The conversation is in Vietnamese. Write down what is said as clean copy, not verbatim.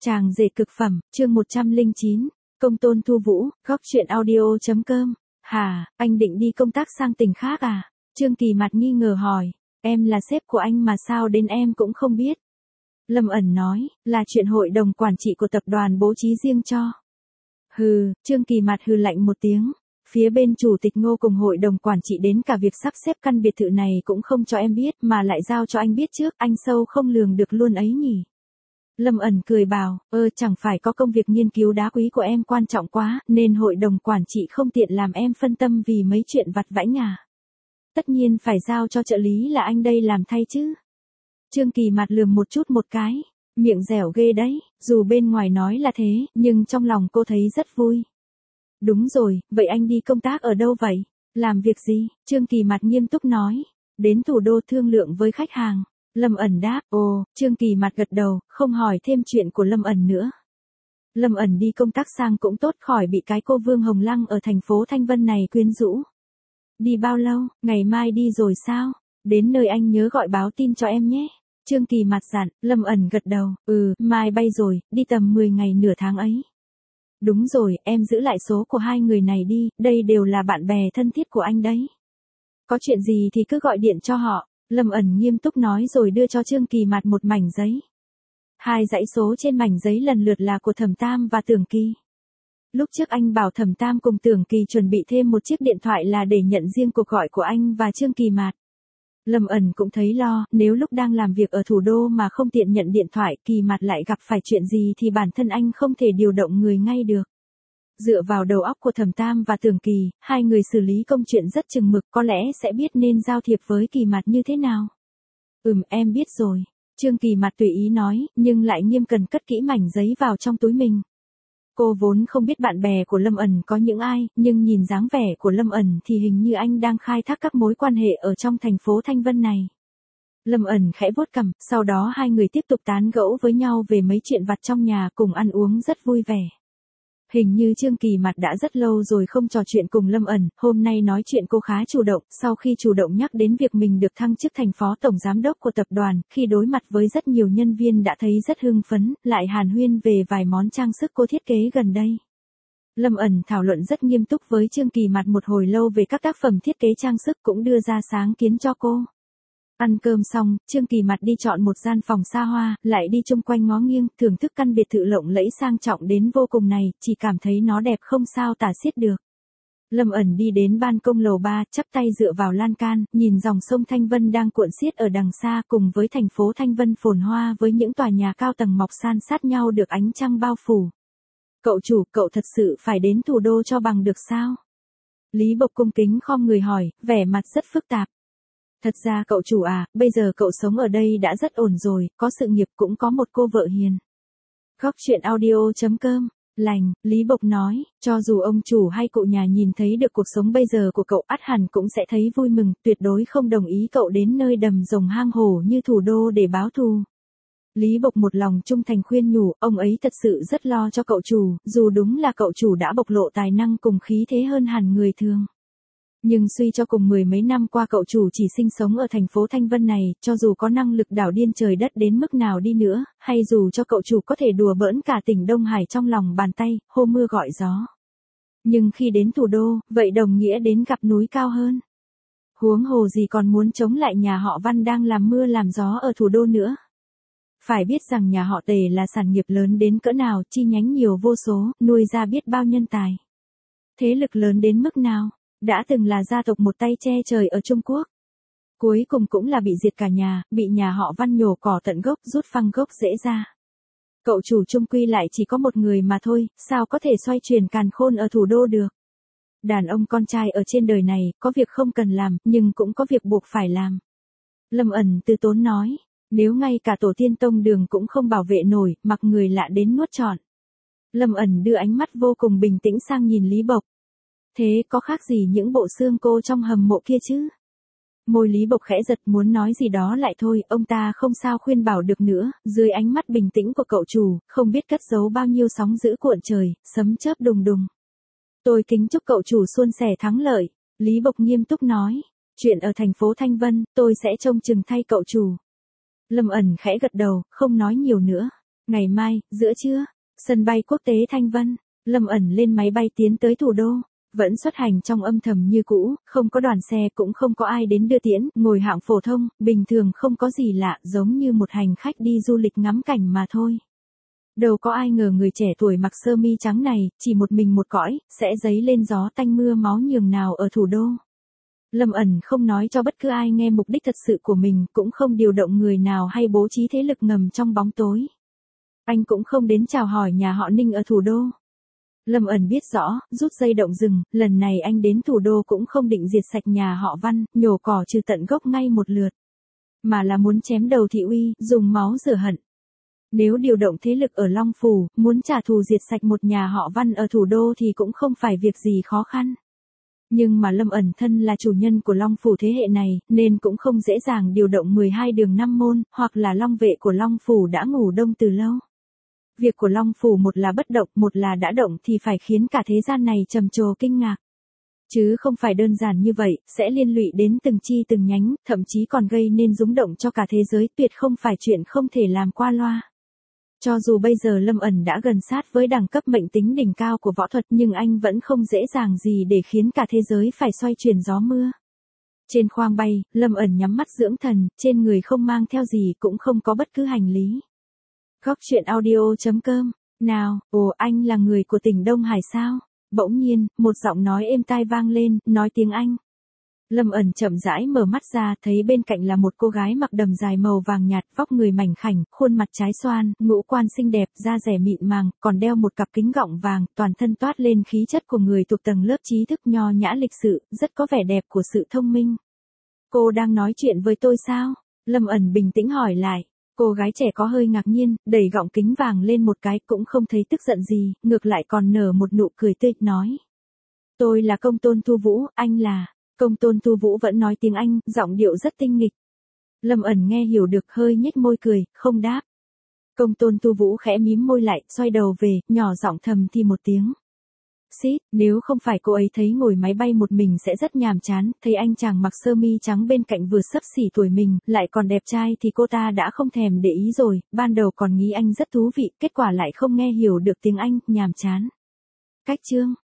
Chàng rể cực phẩm, chương 109, công tôn Thu Vũ, góc chuyện audio.com. Hả, anh định đi công tác sang tỉnh khác à? Trương Kỳ mặt nghi ngờ hỏi, em là sếp của anh mà sao đến em cũng không biết. Lâm ẩn nói, là chuyện hội đồng quản trị của tập đoàn bố trí riêng cho. Hừ, Trương Kỳ mặt hừ lạnh một tiếng. Phía bên chủ tịch Ngô cùng hội đồng quản trị đến cả việc sắp xếp căn biệt thự này cũng không cho em biết mà lại giao cho anh biết trước, anh sâu không lường được luôn ấy nhỉ. Lâm ẩn cười bảo, chẳng phải có công việc nghiên cứu đá quý của em quan trọng quá, nên hội đồng quản trị không tiện làm em phân tâm vì mấy chuyện vặt vãnh à. Tất nhiên phải giao cho trợ lý là anh đây làm thay chứ. Trương Kỳ mặt lườm một chút một cái, miệng dẻo ghê đấy, dù bên ngoài nói là thế, nhưng trong lòng cô thấy rất vui. Đúng rồi, vậy anh đi công tác ở đâu vậy? Làm việc gì? Trương Kỳ mặt nghiêm túc nói, đến thủ đô thương lượng với khách hàng. Lâm ẩn đáp, Trương Kỳ mặt gật đầu, không hỏi thêm chuyện của Lâm ẩn nữa. Lâm ẩn đi công tác sang cũng tốt khỏi bị cái cô Vương Hồng Lăng ở thành phố Thanh Vân này quyến rũ. Đi bao lâu, ngày mai đi rồi sao? Đến nơi anh nhớ gọi báo tin cho em nhé. Trương Kỳ mặt dặn, Lâm ẩn gật đầu, mai bay rồi, đi tầm 10 ngày nửa tháng ấy. Đúng rồi, em giữ lại số của hai người này đi, đây đều là bạn bè thân thiết của anh đấy. Có chuyện gì thì cứ gọi điện cho họ. Lâm ẩn nghiêm túc nói rồi đưa cho Trương Kỳ mặt một mảnh giấy. Hai dãy số trên mảnh giấy lần lượt là của Thẩm Tam và Tưởng Kỳ. Lúc trước anh bảo Thẩm Tam cùng Tưởng Kỳ chuẩn bị thêm một chiếc điện thoại là để nhận riêng cuộc gọi của anh và Trương Kỳ mặt. Lâm ẩn cũng thấy lo, nếu lúc đang làm việc ở thủ đô mà không tiện nhận điện thoại, Kỳ mặt lại gặp phải chuyện gì thì bản thân anh không thể điều động người ngay được. Dựa vào đầu óc của Thẩm Tam và Tưởng Kỳ, hai người xử lý công chuyện rất chừng mực, có lẽ sẽ biết nên giao thiệp với Kỳ mặt như thế nào. Em biết rồi. Trương Kỳ mặt tùy ý nói, nhưng lại nghiêm cẩn cất kỹ mảnh giấy vào trong túi mình. Cô vốn không biết bạn bè của Lâm ẩn có những ai, nhưng nhìn dáng vẻ của Lâm ẩn thì hình như anh đang khai thác các mối quan hệ ở trong thành phố Thanh Vân này. Lâm ẩn khẽ vuốt cằm, sau đó hai người tiếp tục tán gẫu với nhau về mấy chuyện vặt trong nhà, cùng ăn uống rất vui vẻ. Hình như Trương Kỳ mặt đã rất lâu rồi không trò chuyện cùng Lâm ẩn, hôm nay nói chuyện cô khá chủ động, sau khi chủ động nhắc đến việc mình được thăng chức thành phó tổng giám đốc của tập đoàn, khi đối mặt với rất nhiều nhân viên đã thấy rất hưng phấn, lại hàn huyên về vài món trang sức cô thiết kế gần đây. Lâm ẩn thảo luận rất nghiêm túc với Trương Kỳ mặt một hồi lâu về các tác phẩm thiết kế trang sức, cũng đưa ra sáng kiến cho cô. Ăn cơm xong, Trương Kỳ mặt đi chọn một gian phòng xa hoa, lại đi chung quanh ngó nghiêng, thưởng thức căn biệt thự lộng lẫy sang trọng đến vô cùng này, chỉ cảm thấy nó đẹp không sao tả xiết được. Lâm ẩn đi đến ban công lầu 3, chắp tay dựa vào lan can, nhìn dòng sông Thanh Vân đang cuộn xiết ở đằng xa cùng với thành phố Thanh Vân phồn hoa với những tòa nhà cao tầng mọc san sát nhau được ánh trăng bao phủ. Cậu chủ, cậu thật sự phải đến thủ đô cho bằng được sao? Lý Bộc cung kính khom người hỏi, vẻ mặt rất phức tạp. Thật ra cậu chủ à, bây giờ cậu sống ở đây đã rất ổn rồi, có sự nghiệp cũng có một cô vợ hiền. Góc chuyện audio.com, lành, Lý Bộc nói, cho dù ông chủ hay cụ nhà nhìn thấy được cuộc sống bây giờ của cậu ắt hẳn cũng sẽ thấy vui mừng, tuyệt đối không đồng ý cậu đến nơi đầm rồng hang hổ như thủ đô để báo thù. Lý Bộc một lòng trung thành khuyên nhủ, ông ấy thật sự rất lo cho cậu chủ, dù đúng là cậu chủ đã bộc lộ tài năng cùng khí thế hơn hẳn người thường. Nhưng suy cho cùng mười mấy năm qua cậu chủ chỉ sinh sống ở thành phố Thanh Vân này, cho dù có năng lực đảo điên trời đất đến mức nào đi nữa, hay dù cho cậu chủ có thể đùa bỡn cả tỉnh Đông Hải trong lòng bàn tay, hô mưa gọi gió. Nhưng khi đến thủ đô, vậy đồng nghĩa đến gặp núi cao hơn. Huống hồ gì còn muốn chống lại nhà họ Văn đang làm mưa làm gió ở thủ đô nữa. Phải biết rằng nhà họ Tề là sản nghiệp lớn đến cỡ nào, chi nhánh nhiều vô số, nuôi ra biết bao nhân tài. Thế lực lớn đến mức nào? Đã từng là gia tộc một tay che trời ở Trung Quốc. Cuối cùng cũng là bị diệt cả nhà, bị nhà họ Văn nhổ cỏ tận gốc, rút phăng gốc rễ ra. Cậu chủ chung quy lại chỉ có một người mà thôi, sao có thể xoay chuyển càn khôn ở thủ đô được. Đàn ông con trai ở trên đời này, có việc không cần làm, nhưng cũng có việc buộc phải làm. Lâm ẩn từ tốn nói, nếu ngay cả tổ tiên tông đường cũng không bảo vệ nổi, mặc người lạ đến nuốt trọn. Lâm ẩn đưa ánh mắt vô cùng bình tĩnh sang nhìn Lý Bộc. Thế có khác gì những bộ xương cô trong hầm mộ kia chứ? Môi Lý Bộc khẽ giật muốn nói gì đó lại thôi, ông ta không sao khuyên bảo được nữa, dưới ánh mắt bình tĩnh của cậu chủ, không biết cất giấu bao nhiêu sóng dữ cuộn trời, sấm chớp đùng đùng. Tôi kính chúc cậu chủ suôn sẻ thắng lợi, Lý Bộc nghiêm túc nói, chuyện ở thành phố Thanh Vân, tôi sẽ trông chừng thay cậu chủ. Lâm ẩn khẽ gật đầu, không nói nhiều nữa. Ngày mai, giữa trưa, sân bay quốc tế Thanh Vân, Lâm ẩn lên máy bay tiến tới thủ đô. Vẫn xuất hành trong âm thầm như cũ, không có đoàn xe cũng không có ai đến đưa tiễn, ngồi hạng phổ thông, bình thường không có gì lạ, giống như một hành khách đi du lịch ngắm cảnh mà thôi. Đâu có ai ngờ người trẻ tuổi mặc sơ mi trắng này, chỉ một mình một cõi, sẽ dấy lên gió tanh mưa máu nhường nào ở thủ đô. Lâm ẩn không nói cho bất cứ ai nghe mục đích thật sự của mình, cũng không điều động người nào hay bố trí thế lực ngầm trong bóng tối. Anh cũng không đến chào hỏi nhà họ Ninh ở thủ đô. Lâm ẩn biết rõ, rút dây động rừng, lần này anh đến thủ đô cũng không định diệt sạch nhà họ Văn, nhổ cỏ trừ tận gốc ngay một lượt. Mà là muốn chém đầu thị uy, dùng máu rửa hận. Nếu điều động thế lực ở Long Phủ, muốn trả thù diệt sạch một nhà họ Văn ở thủ đô thì cũng không phải việc gì khó khăn. Nhưng mà Lâm ẩn thân là chủ nhân của Long Phủ thế hệ này, nên cũng không dễ dàng điều động 12 đường 5 môn, hoặc là Long vệ của Long Phủ đã ngủ đông từ lâu. Việc của Long Phủ một là bất động, một là đã động thì phải khiến cả thế gian này trầm trồ kinh ngạc. Chứ không phải đơn giản như vậy, sẽ liên lụy đến từng chi từng nhánh, thậm chí còn gây nên rúng động cho cả thế giới, tuyệt không phải chuyện không thể làm qua loa. Cho dù bây giờ Lâm ẩn đã gần sát với đẳng cấp mệnh tính đỉnh cao của võ thuật nhưng anh vẫn không dễ dàng gì để khiến cả thế giới phải xoay chuyển gió mưa. Trên khoang bay, Lâm ẩn nhắm mắt dưỡng thần, trên người không mang theo gì cũng không có bất cứ hành lý. Góc chuyện audio.com. Nào, ồ anh là người của tỉnh Đông Hải sao? Bỗng nhiên, một giọng nói êm tai vang lên, nói tiếng Anh. Lâm ẩn chậm rãi mở mắt ra, thấy bên cạnh là một cô gái mặc đầm dài màu vàng nhạt, vóc người mảnh khảnh, khuôn mặt trái xoan, ngũ quan xinh đẹp, da dẻ mịn màng, còn đeo một cặp kính gọng vàng, toàn thân toát lên khí chất của người thuộc tầng lớp trí thức nho nhã lịch sự, rất có vẻ đẹp của sự thông minh. Cô đang nói chuyện với tôi sao? Lâm ẩn bình tĩnh hỏi lại. Cô gái trẻ có hơi ngạc nhiên, đẩy gọng kính vàng lên một cái, cũng không thấy tức giận gì, ngược lại còn nở một nụ cười tươi, nói. Tôi là Công Tôn Thu Vũ, anh là... Công Tôn Thu Vũ vẫn nói tiếng Anh, giọng điệu rất tinh nghịch. Lâm ẩn nghe hiểu được, hơi nhếch môi cười, không đáp. Công Tôn Thu Vũ khẽ mím môi lại, xoay đầu về, nhỏ giọng thầm thì một tiếng. Xít, nếu không phải cô ấy thấy ngồi máy bay một mình sẽ rất nhàm chán, thấy anh chàng mặc sơ mi trắng bên cạnh vừa xấp xỉ tuổi mình, lại còn đẹp trai thì cô ta đã không thèm để ý rồi, ban đầu còn nghĩ anh rất thú vị, kết quả lại không nghe hiểu được tiếng Anh, nhàm chán. Cách chương.